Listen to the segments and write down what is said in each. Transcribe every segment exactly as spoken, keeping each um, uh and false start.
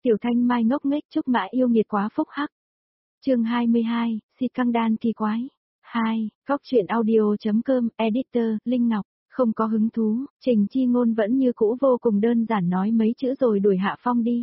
Tiểu Thanh Mai ngốc nghếch Trúc Mã yêu nghiệt quá phúc hắc. Chương hai mươi hai, si căng đan kỳ quái. hai, Góc truyện audio.com, editor, Linh Ngọc, không có hứng thú, Trình Chi Ngôn vẫn như cũ vô cùng đơn giản nói mấy chữ rồi đuổi Hạ Phong đi.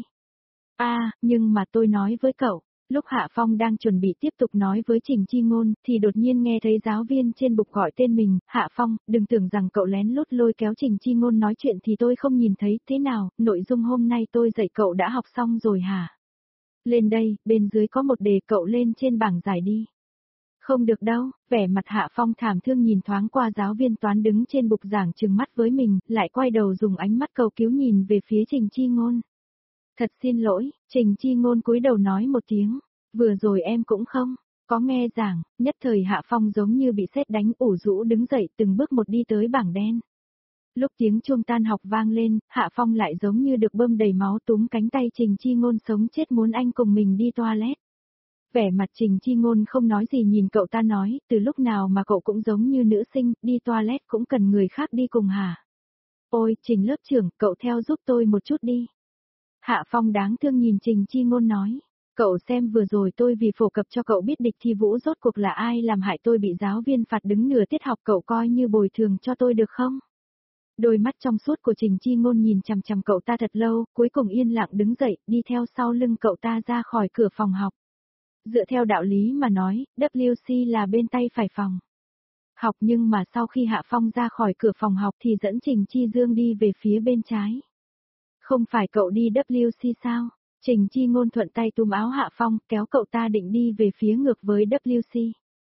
A, nhưng mà tôi nói với cậu, lúc Hạ Phong đang chuẩn bị tiếp tục nói với Trình Chi Ngôn, thì đột nhiên nghe thấy giáo viên trên bục gọi tên mình, Hạ Phong, đừng tưởng rằng cậu lén lút lôi kéo Trình Chi Ngôn nói chuyện thì tôi không nhìn thấy, thế nào, nội dung hôm nay tôi dạy cậu đã học xong rồi hả? Lên đây, bên dưới có một đề cậu lên trên bảng giải đi. Không được đâu, vẻ mặt Hạ Phong thảm thương nhìn thoáng qua giáo viên toán đứng trên bục giảng trừng mắt với mình, lại quay đầu dùng ánh mắt cầu cứu nhìn về phía Trình Chi Ngôn. Thật xin lỗi, Trình Chi Ngôn cúi đầu nói một tiếng, vừa rồi em cũng không, có nghe giảng, nhất thời Hạ Phong giống như bị sét đánh ủ rũ đứng dậy từng bước một đi tới bảng đen. Lúc tiếng chuông tan học vang lên, Hạ Phong lại giống như được bơm đầy máu túm cánh tay Trình Chi Ngôn sống chết muốn anh cùng mình đi toilet. Vẻ mặt Trình Chi Ngôn không nói gì nhìn cậu ta nói, từ lúc nào mà cậu cũng giống như nữ sinh, đi toilet cũng cần người khác đi cùng hả? Ôi, Trình lớp trưởng, cậu theo giúp tôi một chút đi. Hạ Phong đáng thương nhìn Trình Chi Ngôn nói, cậu xem vừa rồi tôi vì phổ cập cho cậu biết địch thi vũ rốt cuộc là ai làm hại tôi bị giáo viên phạt đứng nửa tiết học, cậu coi như bồi thường cho tôi được không? Đôi mắt trong suốt của Trình Chi Ngôn nhìn chằm chằm cậu ta thật lâu, cuối cùng yên lặng đứng dậy, đi theo sau lưng cậu ta ra khỏi cửa phòng học. Dựa theo đạo lý mà nói, W C là bên tay phải phòng học, nhưng mà sau khi Hạ Phong ra khỏi cửa phòng học thì dẫn Trình Chi Dương đi về phía bên trái. Không phải cậu đi W C sao? Trình Chi Ngôn thuận tay túm áo Hạ Phong, kéo cậu ta định đi về phía ngược với W C.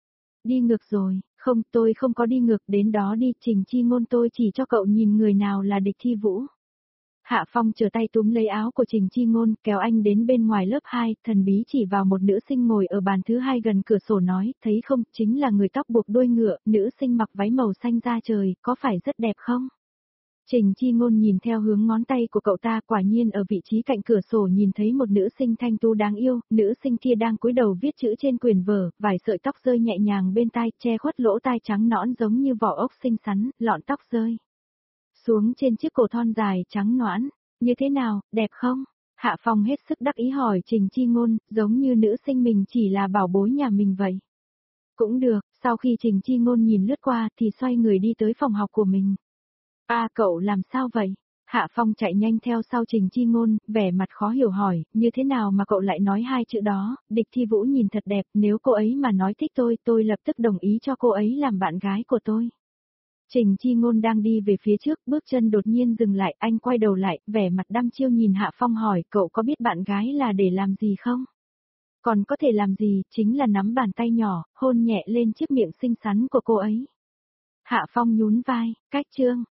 Đi ngược rồi, không, tôi không có đi ngược, đến đó đi, Trình Chi Ngôn, tôi chỉ cho cậu nhìn người nào là địch thi vũ. Hạ Phong trở tay túm lấy áo của Trình Chi Ngôn, kéo anh đến bên ngoài lớp hai, thần bí chỉ vào một nữ sinh ngồi ở bàn thứ hai gần cửa sổ nói, thấy không, chính là người tóc buộc đuôi ngựa, nữ sinh mặc váy màu xanh da trời, có phải rất đẹp không? Trình Chi Ngôn nhìn theo hướng ngón tay của cậu ta, quả nhiên ở vị trí cạnh cửa sổ nhìn thấy một nữ sinh thanh tú đáng yêu, nữ sinh kia đang cúi đầu viết chữ trên quyển vở, vài sợi tóc rơi nhẹ nhàng bên tai, che khuất lỗ tai trắng nõn giống như vỏ ốc xinh xắn, lọn tóc rơi xuống trên chiếc cổ thon dài trắng nõn, như thế nào, đẹp không? Hạ Phong hết sức đắc ý hỏi Trình Chi Ngôn, giống như nữ sinh mình chỉ là bảo bối nhà mình vậy. Cũng được, sau khi Trình Chi Ngôn nhìn lướt qua thì xoay người đi tới phòng học của mình. A à, cậu làm sao vậy? Hạ Phong chạy nhanh theo sau Trình Chi Ngôn, vẻ mặt khó hiểu hỏi, như thế nào mà cậu lại nói hai chữ đó, địch thi vũ nhìn thật đẹp, nếu cô ấy mà nói thích tôi, tôi lập tức đồng ý cho cô ấy làm bạn gái của tôi. Trình Chi Ngôn đang đi về phía trước, bước chân đột nhiên dừng lại, anh quay đầu lại, vẻ mặt đăm chiêu nhìn Hạ Phong hỏi, cậu có biết bạn gái là để làm gì không? Còn có thể làm gì, chính là nắm bàn tay nhỏ, hôn nhẹ lên chiếc miệng xinh xắn của cô ấy. Hạ Phong nhún vai, cách chương.